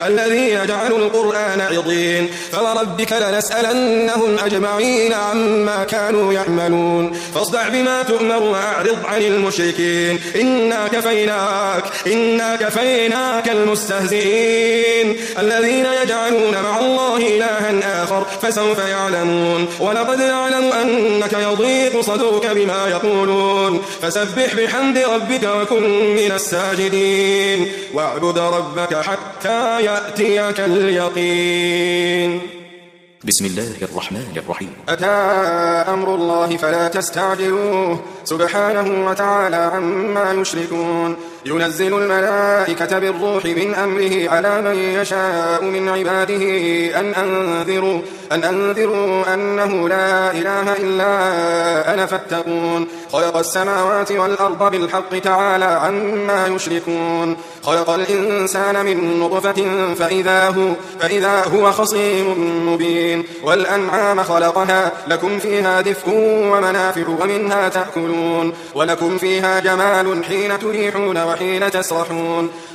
الذي يجعل القرآن عضين فوربك لنسألنهم أجمعين عما كانوا يعملون فاصدع بما تؤمر وأعرض عن المشركين إنا كفيناك المستهزئين الذين يجعلون مع الله إلها آخر فسوف يعلمون ولقد نعلم أنك يضيق صدرك بما يقولون فسبح بحمد ربك وكن من الساجدين واعبد ربك حتى يأتيك اليقين. بسم الله الرحمن الرحيم. أتى أمر الله فلا تستعجلوه سبحانه وتعالى عما يشركون ينزل الملائكة بالروح من أمره على من يشاء من عباده أن أنذروا أنه لا إله إلا أنا فاتقون خلق السماوات والأرض بالحق تعالى عما يشركون خلق الإنسان من نطفة فإذا هو خصيم مبين والأنعام خلقها لكم فيها دفء ومنافع ومنها تأكلون ولكم فيها جمال حين تريحون وحين تسرحون